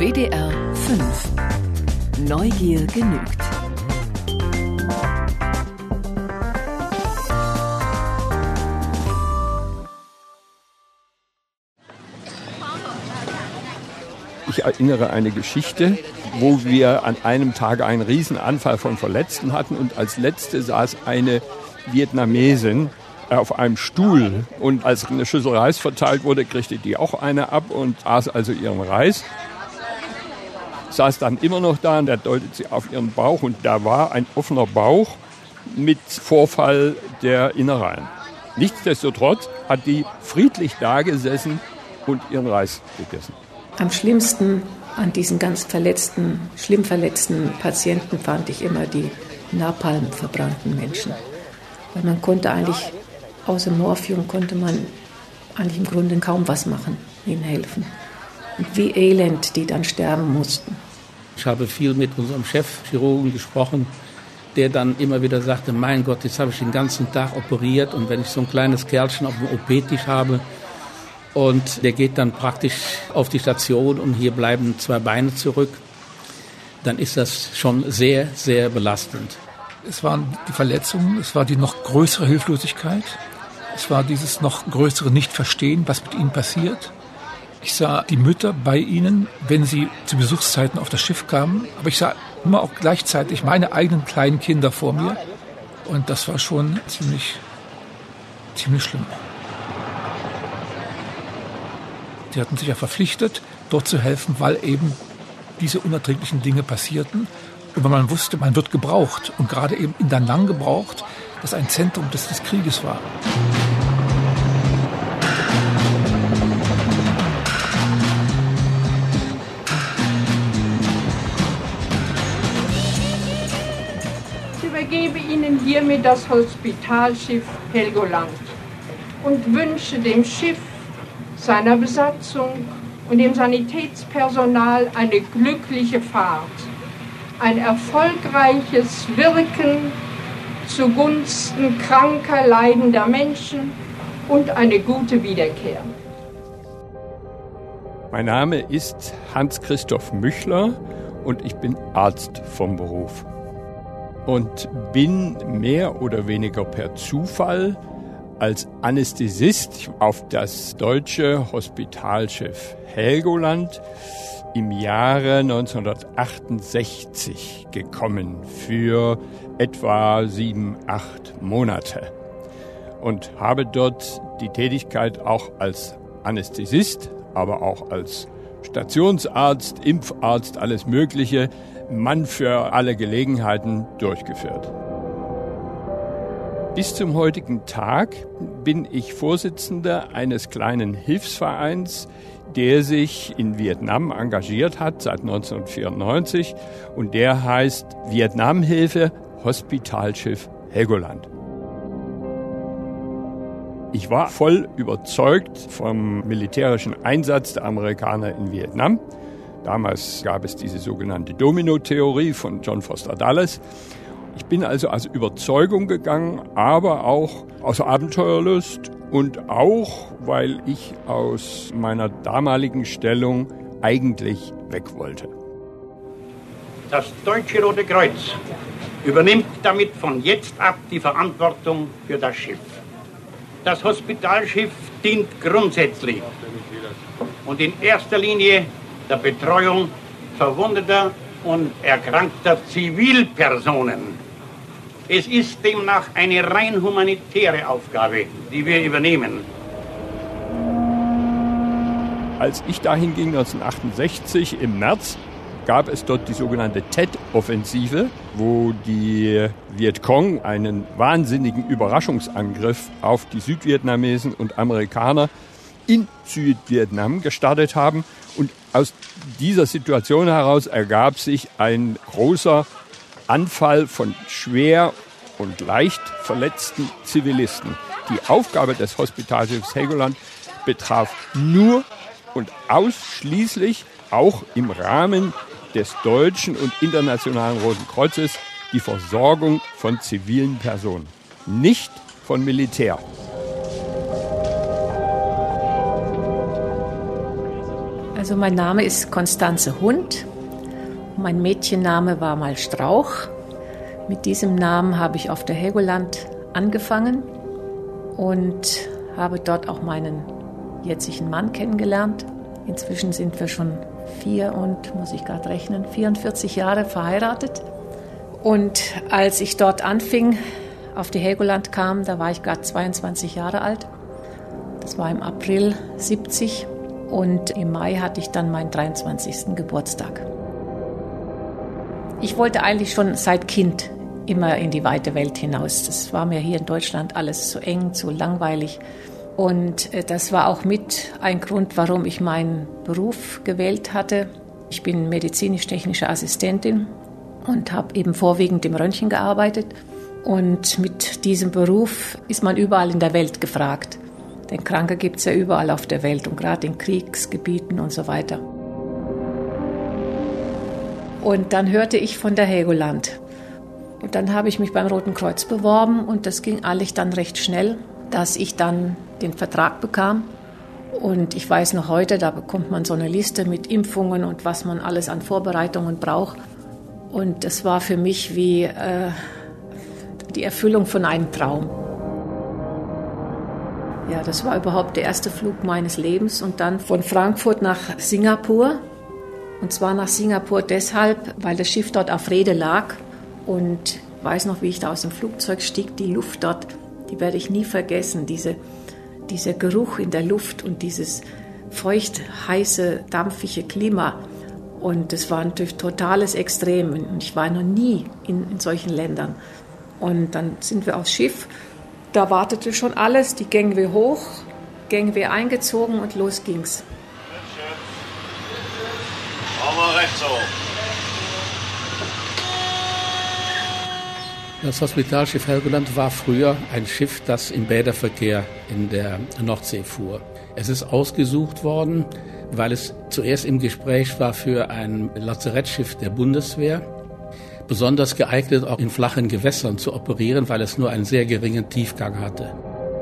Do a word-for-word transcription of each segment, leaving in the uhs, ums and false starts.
W D R fünf. Neugier genügt. Ich erinnere eine Geschichte, wo wir an einem Tag einen Riesenanfall von Verletzten hatten und als letzte saß eine Vietnamesin auf einem Stuhl und als eine Schüssel Reis verteilt wurde, kriegte die auch eine ab und aß also ihren Reis. Saß dann immer noch da und da deutet sie auf ihren Bauch und da war ein offener Bauch mit Vorfall der Innereien. Nichtsdestotrotz hat die friedlich da gesessen und ihren Reis gegessen. Am schlimmsten an diesen ganz verletzten, schlimm verletzten Patienten fand ich immer die napalmverbrannten Menschen. Weil man konnte eigentlich, außer Morphium konnte man eigentlich im Grunde kaum was machen, ihnen helfen. Und wie elend die dann sterben mussten. Ich habe viel mit unserem Chefchirurgen gesprochen, der dann immer wieder sagte, mein Gott, jetzt habe ich den ganzen Tag operiert und wenn ich so ein kleines Kerlchen auf dem O P-Tisch habe, und der geht dann praktisch auf die Station und hier bleiben zwei Beine zurück, dann ist das schon sehr, sehr belastend. Es waren die Verletzungen, es war die noch größere Hilflosigkeit, es war dieses noch größere Nichtverstehen, was mit ihnen passiert. Ich sah die Mütter bei ihnen, wenn sie zu Besuchszeiten auf das Schiff kamen, aber ich sah immer auch gleichzeitig meine eigenen kleinen Kinder vor mir und das war schon ziemlich, ziemlich schlimm. Die hatten sich ja verpflichtet, dort zu helfen, weil eben diese unerträglichen Dinge passierten. Und weil man wusste, man wird gebraucht. Und gerade eben in Da Nang gebraucht, das ein Zentrum des, des Krieges war. Ich übergebe Ihnen hiermit das Hospitalschiff Helgoland und wünsche dem Schiff, seiner Besatzung und dem Sanitätspersonal eine glückliche Fahrt, ein erfolgreiches Wirken zugunsten kranker, leidender Menschen und eine gute Wiederkehr. Mein Name ist Hans-Christoph Müchler und ich bin Arzt vom Beruf und bin mehr oder weniger per Zufall als Anästhesist auf das deutsche Hospitalschiff Helgoland im Jahre neunzehnhundertachtundsechzig gekommen für etwa sieben, acht Monate und habe dort die Tätigkeit auch als Anästhesist, aber auch als Stationsarzt, Impfarzt, alles Mögliche, Mann für alle Gelegenheiten durchgeführt. Bis zum heutigen Tag bin ich Vorsitzender eines kleinen Hilfsvereins, der sich in Vietnam engagiert hat seit neunzehnhundertvierundneunzig und der heißt Vietnamhilfe Hospitalschiff Helgoland. Ich war voll überzeugt vom militärischen Einsatz der Amerikaner in Vietnam. Damals gab es diese sogenannte Domino-Theorie von John Foster Dulles. Ich bin also aus Überzeugung gegangen, aber auch aus Abenteuerlust und auch, weil ich aus meiner damaligen Stellung eigentlich weg wollte. Das Deutsche Rote Kreuz übernimmt damit von jetzt ab die Verantwortung für das Schiff. Das Hospitalschiff dient grundsätzlich und in erster Linie der Betreuung verwundeter und erkrankter Zivilpersonen. Es ist demnach eine rein humanitäre Aufgabe, die wir übernehmen. Als ich dahin ging, neunzehnhundertachtundsechzig im März, gab es dort die sogenannte Tet-Offensive, wo die Vietcong einen wahnsinnigen Überraschungsangriff auf die Südvietnamesen und Amerikaner in Südvietnam gestartet haben. Und aus dieser Situation heraus ergab sich ein großer Anfall von schwer und leicht verletzten Zivilisten. Die Aufgabe des Hospitalschiffs Helgoland betraf nur und ausschließlich, auch im Rahmen des deutschen und internationalen Roten Kreuzes, die Versorgung von zivilen Personen, nicht von Militär. Also mein Name ist Konstanze Hund. Mein Mädchenname war mal Strauch. Mit diesem Namen habe ich auf der Helgoland angefangen und habe dort auch meinen jetzigen Mann kennengelernt. Inzwischen sind wir schon vier und, muss ich gerade rechnen, vierundvierzig Jahre verheiratet. Und als ich dort anfing, auf die Helgoland kam, da war ich gerade zweiundzwanzig Jahre alt. Das war im April siebzig und im Mai hatte ich dann meinen dreiundzwanzigsten Geburtstag. Ich wollte eigentlich schon seit Kind immer in die weite Welt hinaus. Das war mir hier in Deutschland alles zu eng, zu langweilig. Und das war auch mit ein Grund, warum ich meinen Beruf gewählt hatte. Ich bin medizinisch-technische Assistentin und habe eben vorwiegend im Röntgen gearbeitet. Und mit diesem Beruf ist man überall in der Welt gefragt. Denn Kranke gibt es ja überall auf der Welt und gerade in Kriegsgebieten und so weiter. Und dann hörte ich von der Helgoland. Und dann habe ich mich beim Roten Kreuz beworben und das ging eigentlich dann recht schnell, dass ich dann den Vertrag bekam. Und ich weiß noch heute, da bekommt man so eine Liste mit Impfungen und was man alles an Vorbereitungen braucht. Und das war für mich wie äh, die Erfüllung von einem Traum. Ja, das war überhaupt der erste Flug meines Lebens und dann von Frankfurt nach Singapur. Und zwar nach Singapur deshalb, weil das Schiff dort auf Rede lag. Und ich weiß noch, wie ich da aus dem Flugzeug stieg, die Luft dort, die werde ich nie vergessen. Diese, dieser Geruch in der Luft und dieses feucht, heiße, dampfige Klima. Und das war natürlich totales Extrem. Und ich war noch nie in, in solchen Ländern. Und dann sind wir aufs Schiff. Da wartete schon alles, die Gangway hoch, Gangway eingezogen und los ging's. Machen wir rechts hoch. Das Hospitalschiff Helgoland war früher ein Schiff, das im Bäderverkehr in der Nordsee fuhr. Es ist ausgesucht worden, weil es zuerst im Gespräch war für ein Lazarettschiff der Bundeswehr. Besonders geeignet, auch in flachen Gewässern zu operieren, weil es nur einen sehr geringen Tiefgang hatte.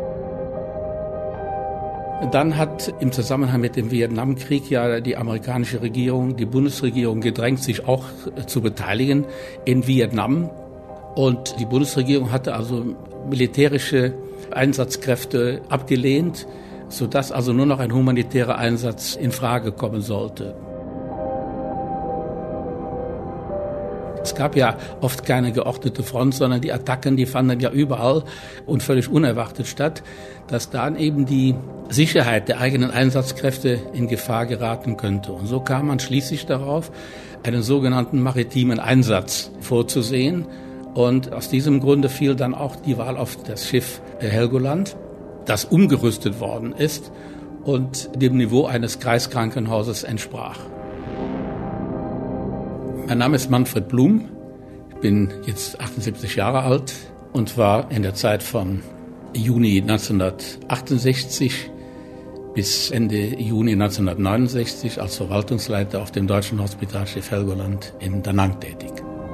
Dann hat im Zusammenhang mit dem Vietnamkrieg ja die amerikanische Regierung, die Bundesregierung gedrängt, sich auch zu beteiligen in Vietnam. Und die Bundesregierung hatte also militärische Einsatzkräfte abgelehnt, sodass also nur noch ein humanitärer Einsatz in Frage kommen sollte. Es gab ja oft keine geordnete Front, sondern die Attacken, die fanden ja überall und völlig unerwartet statt, dass dann eben die Sicherheit der eigenen Einsatzkräfte in Gefahr geraten könnte. Und so kam man schließlich darauf, einen sogenannten maritimen Einsatz vorzusehen. Und aus diesem Grunde fiel dann auch die Wahl auf das Schiff Helgoland, das umgerüstet worden ist und dem Niveau eines Kreiskrankenhauses entsprach. Mein Name ist Manfred Blum, ich bin jetzt achtundsiebzig Jahre alt und war in der Zeit von Juni neunzehnhundertachtundsechzig bis Ende Juni neunzehnhundertneunundsechzig als Verwaltungsleiter auf dem deutschen Hospitalschiff Helgoland in Da Nang tätig.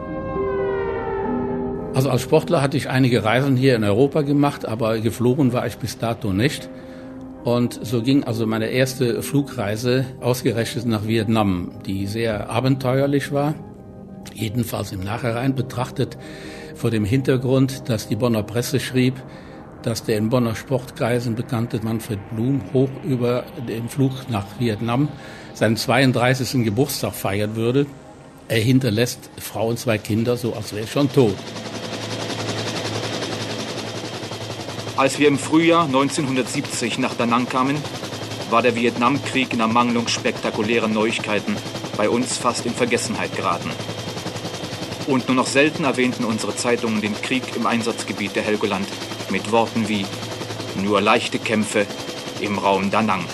Also als Sportler hatte ich einige Reisen hier in Europa gemacht, aber geflogen war ich bis dato nicht. Und so ging also meine erste Flugreise ausgerechnet nach Vietnam, die sehr abenteuerlich war, jedenfalls im Nachhinein betrachtet, vor dem Hintergrund, dass die Bonner Presse schrieb, dass der in Bonner Sportkreisen bekannte Manfred Blum hoch über den Flug nach Vietnam seinen zweiunddreißigsten Geburtstag feiern würde. Er hinterlässt Frau und zwei Kinder, so als wäre er schon tot. Als wir im Frühjahr neunzehnhundertsiebzig nach Da Nang kamen, war der Vietnamkrieg in Ermangelung spektakulärer Neuigkeiten bei uns fast in Vergessenheit geraten. Und nur noch selten erwähnten unsere Zeitungen den Krieg im Einsatzgebiet der Helgoland mit Worten wie nur leichte Kämpfe im Raum Da Nang.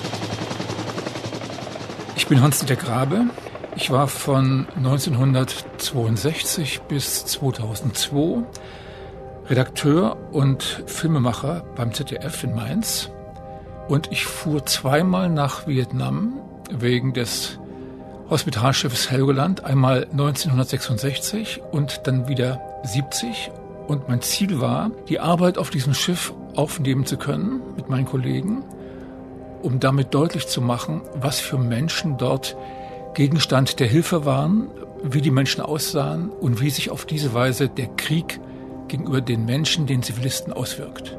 Ich bin Hans-Dieter Grabe. Ich war von neunzehnhundertzweiundsechzig bis zweitausendzwei Redakteur und Filmemacher beim Z D F in Mainz. Und ich fuhr zweimal nach Vietnam wegen des Hospitalschiffes Helgoland, einmal neunzehnhundertsechsundsechzig und dann wieder siebzig. Und mein Ziel war, die Arbeit auf diesem Schiff aufnehmen zu können mit meinen Kollegen um damit deutlich zu machen, was für Menschen dort Gegenstand der Hilfe waren, wie die Menschen aussahen und wie sich auf diese Weise der Krieg gegenüber den Menschen, den Zivilisten, auswirkt.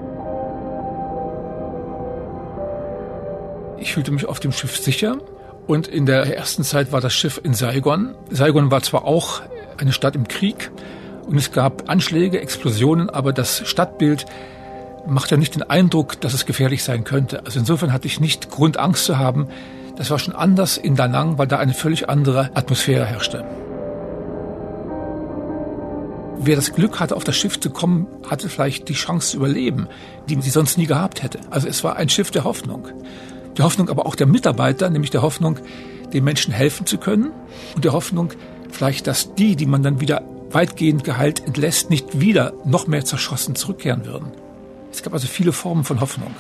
Ich fühlte mich auf dem Schiff sicher und in der ersten Zeit war das Schiff in Saigon. Saigon war zwar auch eine Stadt im Krieg und es gab Anschläge, Explosionen, aber das Stadtbild macht ja nicht den Eindruck, dass es gefährlich sein könnte. Also insofern hatte ich nicht Grund, Angst zu haben. Das war schon anders in Da Nang, weil da eine völlig andere Atmosphäre herrschte. Wer das Glück hatte, auf das Schiff zu kommen, hatte vielleicht die Chance zu überleben, die sie sonst nie gehabt hätte. Also es war ein Schiff der Hoffnung. Die Hoffnung aber auch der Mitarbeiter, nämlich der Hoffnung, den Menschen helfen zu können und der Hoffnung, vielleicht, dass die, die man dann wieder weitgehend geheilt entlässt, nicht wieder noch mehr zerschossen zurückkehren würden. Es gab also viele Formen von Hoffnung.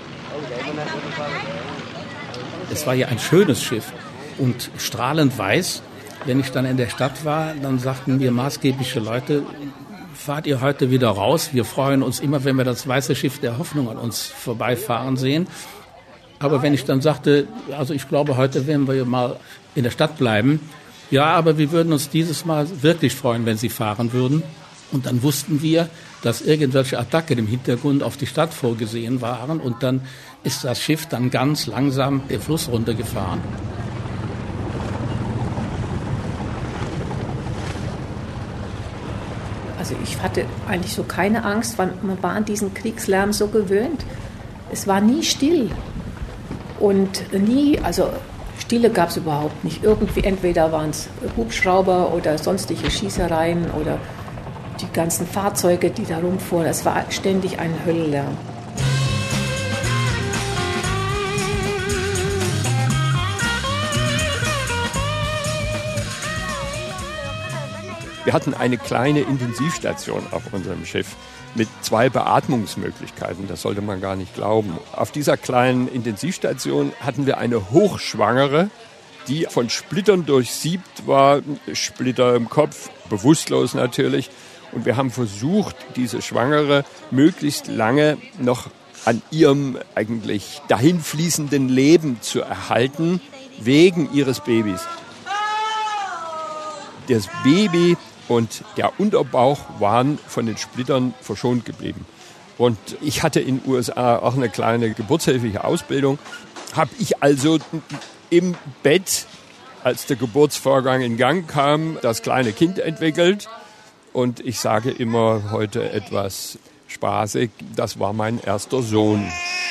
Es war ja ein schönes Schiff und strahlend weiß. Wenn ich dann in der Stadt war, dann sagten mir maßgebliche Leute, fahrt ihr heute wieder raus? Wir freuen uns immer, wenn wir das weiße Schiff der Hoffnung an uns vorbeifahren sehen. Aber wenn ich dann sagte, also ich glaube, heute werden wir mal in der Stadt bleiben. Ja, aber wir würden uns dieses Mal wirklich freuen, wenn Sie fahren würden. Und dann wussten wir, dass irgendwelche Attacken im Hintergrund auf die Stadt vorgesehen waren. Und dann ist das Schiff dann ganz langsam den Fluss runtergefahren. Also ich hatte eigentlich so keine Angst, weil man war an diesen Kriegslärm so gewöhnt. Es war nie still. Und nie, also Stille gab es überhaupt nicht. Irgendwie entweder waren es Hubschrauber oder sonstige Schießereien oder die ganzen Fahrzeuge, die da rumfuhren. Es war ständig ein Höllenlärm. Wir hatten eine kleine Intensivstation auf unserem Schiff mit zwei Beatmungsmöglichkeiten. Das sollte man gar nicht glauben. Auf dieser kleinen Intensivstation hatten wir eine Hochschwangere, die von Splittern durchsiebt war, Splitter im Kopf, bewusstlos natürlich. Und wir haben versucht, diese Schwangere möglichst lange noch an ihrem eigentlich dahinfließenden Leben zu erhalten, wegen ihres Babys. Das Baby und der Unterbauch waren von den Splittern verschont geblieben. Und ich hatte in den U S A auch eine kleine geburtshilfliche Ausbildung. Habe ich also im Bett, als der Geburtsvorgang in Gang kam, das kleine Kind entwickelt. Und ich sage immer heute etwas spaßig, das war mein erster Sohn.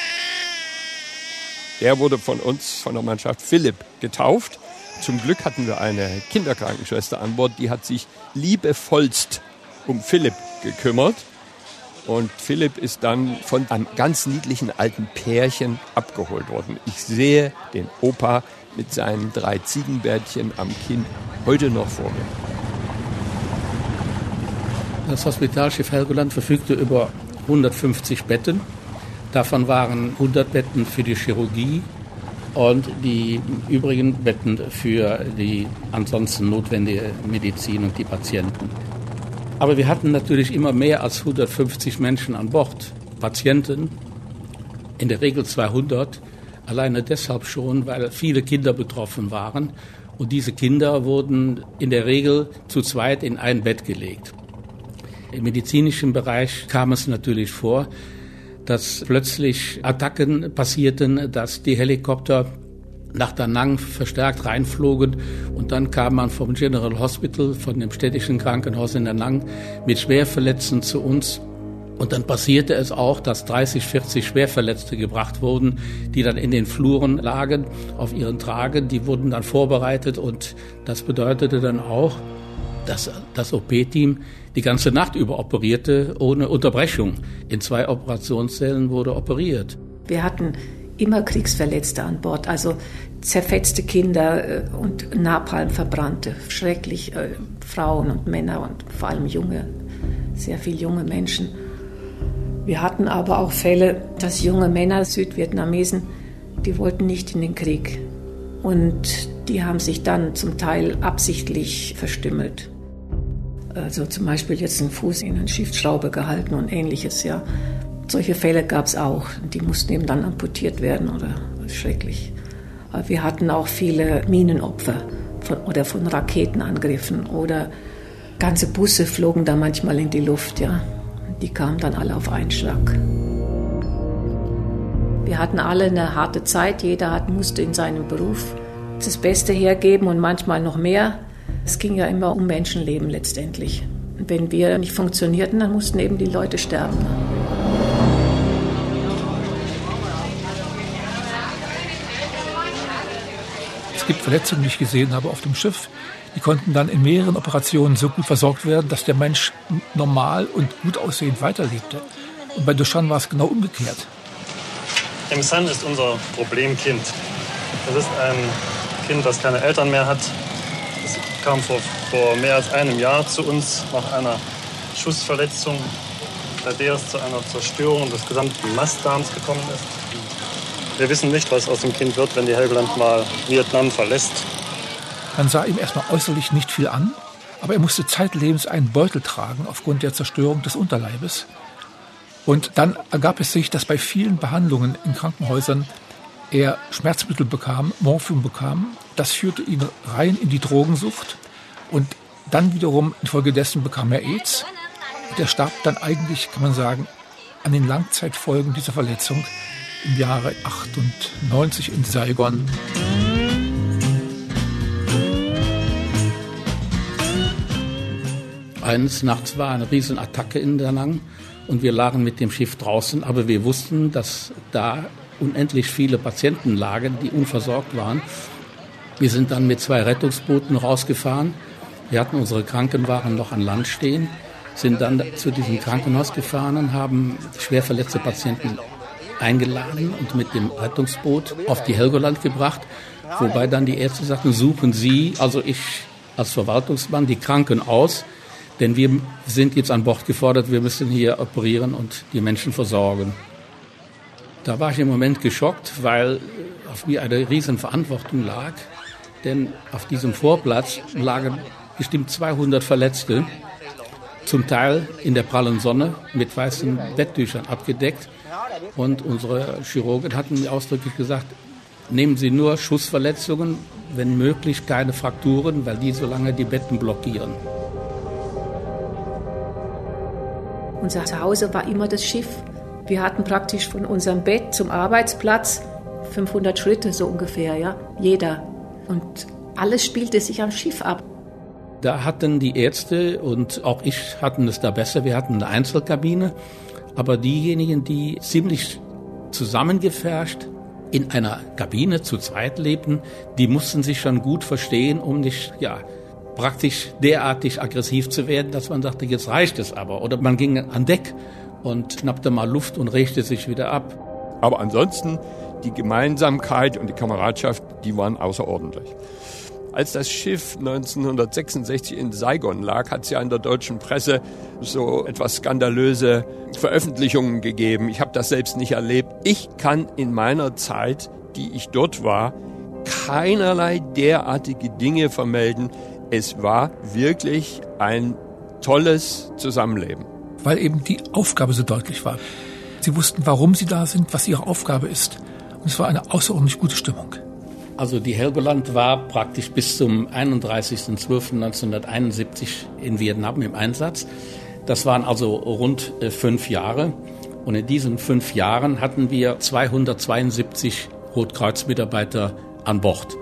Der wurde von uns, von der Mannschaft Philipp, getauft. Zum Glück hatten wir eine Kinderkrankenschwester an Bord, die hat sich liebevollst um Philipp gekümmert. Und Philipp ist dann von einem ganz niedlichen alten Pärchen abgeholt worden. Ich sehe den Opa mit seinen drei Ziegenbärtchen am Kinn heute noch vor mir. Das Hospitalschiff Helgoland verfügte über hundertfünfzig Betten. Davon waren hundert Betten für die Chirurgie und die übrigen Betten für die ansonsten notwendige Medizin und die Patienten. Aber wir hatten natürlich immer mehr als hundertfünfzig Menschen an Bord. Patienten, in der Regel zweihundert, alleine deshalb schon, weil viele Kinder betroffen waren. Und diese Kinder wurden in der Regel zu zweit in ein Bett gelegt. Im medizinischen Bereich kam es natürlich vor, dass plötzlich Attacken passierten, dass die Helikopter nach Da Nang verstärkt reinflogen und dann kam man vom General Hospital, von dem städtischen Krankenhaus in Da Nang, mit Schwerverletzten zu uns. Und dann passierte es auch, dass dreißig, vierzig Schwerverletzte gebracht wurden, die dann in den Fluren lagen, auf ihren Tragen. Die wurden dann vorbereitet und das bedeutete dann auch, dass das O P-Team die ganze Nacht über operierte, ohne Unterbrechung. In zwei Operationssälen wurde operiert. Wir hatten immer Kriegsverletzte an Bord, also zerfetzte Kinder und Napalm verbrannte, schrecklich äh, Frauen und Männer und vor allem junge, sehr viele junge Menschen. Wir hatten aber auch Fälle, dass junge Männer, Südvietnamesen, die wollten nicht in den Krieg. Und die haben sich dann zum Teil absichtlich verstümmelt. Also zum Beispiel jetzt einen Fuß in eine Schiffsschraube gehalten und ähnliches, ja. Solche Fälle gab es auch. Die mussten eben dann amputiert werden oder schrecklich. Aber wir hatten auch viele Minenopfer von, oder von Raketenangriffen oder ganze Busse flogen da manchmal in die Luft, ja. Die kamen dann alle auf einen Schlag. Wir hatten alle eine harte Zeit. Jeder hat, musste in seinem Beruf das Beste hergeben und manchmal noch mehr. Es ging ja immer um Menschenleben letztendlich. Und wenn wir nicht funktionierten, dann mussten eben die Leute sterben. Es gibt Verletzungen, die ich gesehen habe auf dem Schiff. Die konnten dann in mehreren Operationen so gut versorgt werden, dass der Mensch normal und gut aussehend weiterlebte. Und bei Duchan war es genau umgekehrt. Im San ist unser Problemkind. Das ist ein Kind, das keine Eltern mehr hat. Das kam vor, vor mehr als einem Jahr zu uns nach einer Schussverletzung, bei der es zu einer Zerstörung des gesamten Mastdarms gekommen ist. Wir wissen nicht, was aus dem Kind wird, wenn die Helgoland mal Vietnam verlässt. Man sah ihm erstmal äußerlich nicht viel an, aber er musste zeitlebens einen Beutel tragen aufgrund der Zerstörung des Unterleibes. Und dann ergab es sich, dass bei vielen Behandlungen in Krankenhäusern er Schmerzmittel bekam, Morphium bekam. Das führte ihn rein in die Drogensucht und dann wiederum infolgedessen bekam er AIDS. Und er starb dann eigentlich, kann man sagen, an den Langzeitfolgen dieser Verletzung im Jahre achtundneunzig in Saigon. Eines Nachts war eine Riesenattacke in Da Nang und wir lagen mit dem Schiff draußen, aber wir wussten, dass da unendlich viele Patienten lagen, die unversorgt waren. Wir sind dann mit zwei Rettungsbooten rausgefahren. Wir hatten unsere Krankenwagen noch an Land stehen, sind dann zu diesem Krankenhaus gefahren und haben schwer verletzte Patienten eingeladen und mit dem Rettungsboot auf die Helgoland gebracht, wobei dann die Ärzte sagten, suchen Sie, also ich als Verwaltungsmann, die Kranken aus, denn wir sind jetzt an Bord gefordert, wir müssen hier operieren und die Menschen versorgen. Da war ich im Moment geschockt, weil auf mir eine riesen Verantwortung lag, denn auf diesem Vorplatz lagen bestimmt zweihundert Verletzte, zum Teil in der prallen Sonne mit weißen Betttüchern abgedeckt. Und unsere Chirurgen hatten mir ausdrücklich gesagt, nehmen Sie nur Schussverletzungen, wenn möglich keine Frakturen, weil die so lange die Betten blockieren. Unser Zuhause war immer das Schiff. Wir hatten praktisch von unserem Bett zum Arbeitsplatz fünfhundert Schritte so ungefähr, ja, jeder. Und alles spielte sich am Schiff ab. Da hatten die Ärzte und auch ich hatten es da besser. Wir hatten eine Einzelkabine. Aber diejenigen, die ziemlich zusammengepfercht in einer Kabine zu zweit lebten, die mussten sich schon gut verstehen, um nicht ja, praktisch derartig aggressiv zu werden, dass man dachte, jetzt reicht es aber. Oder man ging an Deck und schnappte mal Luft und regte sich wieder ab. Aber ansonsten, die Gemeinsamkeit und die Kameradschaft, die waren außerordentlich. Als das Schiff neunzehnhundertsechsundsechzig in Saigon lag, hat es ja in der deutschen Presse so etwas skandalöse Veröffentlichungen gegeben. Ich habe das selbst nicht erlebt. Ich kann in meiner Zeit, die ich dort war, keinerlei derartige Dinge vermelden. Es war wirklich ein tolles Zusammenleben. Weil eben die Aufgabe so deutlich war. Sie wussten, warum sie da sind, was ihre Aufgabe ist. Und es war eine außerordentlich gute Stimmung. Also die Helgoland war praktisch bis zum einunddreißigsten zwölften neunzehnhunderteinundsiebzig in Vietnam im Einsatz. Das waren also rund äh, fünf Jahre. Und in diesen fünf Jahren hatten wir zweihundertzweiundsiebzig Rotkreuz-Mitarbeiter an Bord.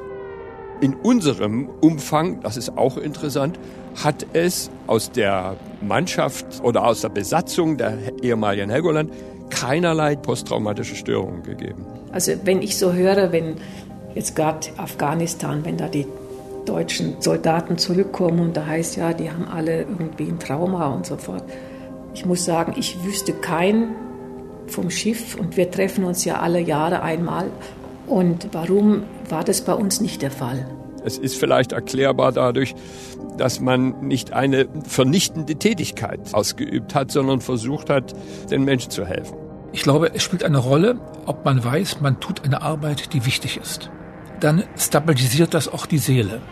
In unserem Umfang, das ist auch interessant, hat es aus der Mannschaft oder aus der Besatzung der ehemaligen Helgoland keinerlei posttraumatische Störungen gegeben. Also wenn ich so höre, wenn jetzt gerade Afghanistan, wenn da die deutschen Soldaten zurückkommen und da heißt ja, die haben alle irgendwie ein Trauma und so fort. Ich muss sagen, ich wüsste keinen vom Schiff und wir treffen uns ja alle Jahre einmal. Und warum war das bei uns nicht der Fall? Es ist vielleicht erklärbar dadurch, dass man nicht eine vernichtende Tätigkeit ausgeübt hat, sondern versucht hat, den Menschen zu helfen. Ich glaube, es spielt eine Rolle, ob man weiß, man tut eine Arbeit, die wichtig ist. Dann stabilisiert das auch die Seele.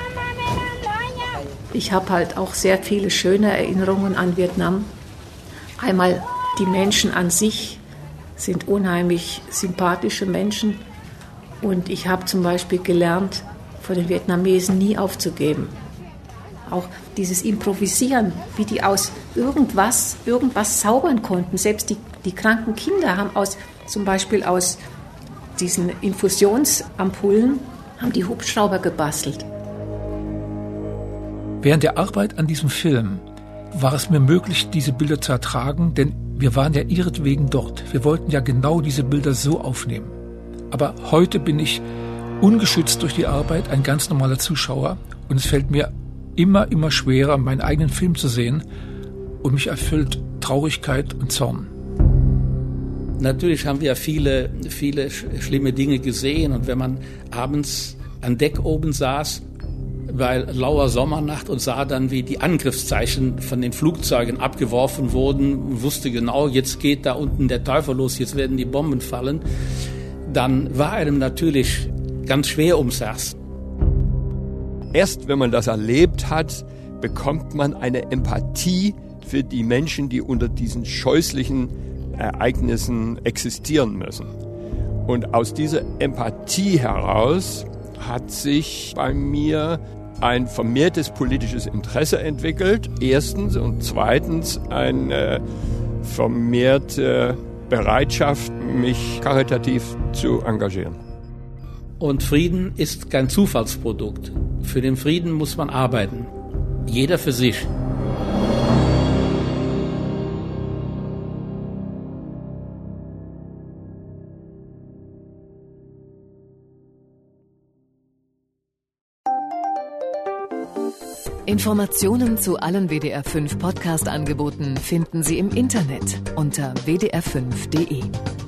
Ich habe halt auch sehr viele schöne Erinnerungen an Vietnam. Einmal die Menschen an sich sind unheimlich sympathische Menschen. Und ich habe zum Beispiel gelernt, von den Vietnamesen nie aufzugeben. Auch dieses Improvisieren, wie die aus irgendwas, irgendwas zaubern konnten. Selbst die, die kranken Kinder haben aus, zum Beispiel aus diesen Infusionsampullen, haben die Hubschrauber gebastelt. Während der Arbeit an diesem Film war es mir möglich, diese Bilder zu ertragen, denn wir waren ja ihretwegen dort. Wir wollten ja genau diese Bilder so aufnehmen. Aber heute bin ich ungeschützt durch die Arbeit ein ganz normaler Zuschauer und es fällt mir immer, immer schwerer, meinen eigenen Film zu sehen und mich erfüllt Traurigkeit und Zorn. Natürlich haben wir viele, viele schlimme Dinge gesehen und wenn man abends an Deck oben saß, bei lauer Sommernacht und sah dann, wie die Angriffszeichen von den Flugzeugen abgeworfen wurden, wusste genau, jetzt geht da unten der Teufel los, jetzt werden die Bomben fallen, dann war einem natürlich ganz schwer ums Herz. Erst wenn man das erlebt hat, bekommt man eine Empathie für die Menschen, die unter diesen scheußlichen Ereignissen existieren müssen. Und aus dieser Empathie heraus hat sich bei mir ein vermehrtes politisches Interesse entwickelt, erstens, und zweitens eine vermehrte Bereitschaft, mich karitativ zu engagieren. Und Frieden ist kein Zufallsprodukt. Für den Frieden muss man arbeiten. Jeder für sich. Informationen zu allen W D R fünf Podcast-Angeboten finden Sie im Internet unter w d r fünf punkt d e.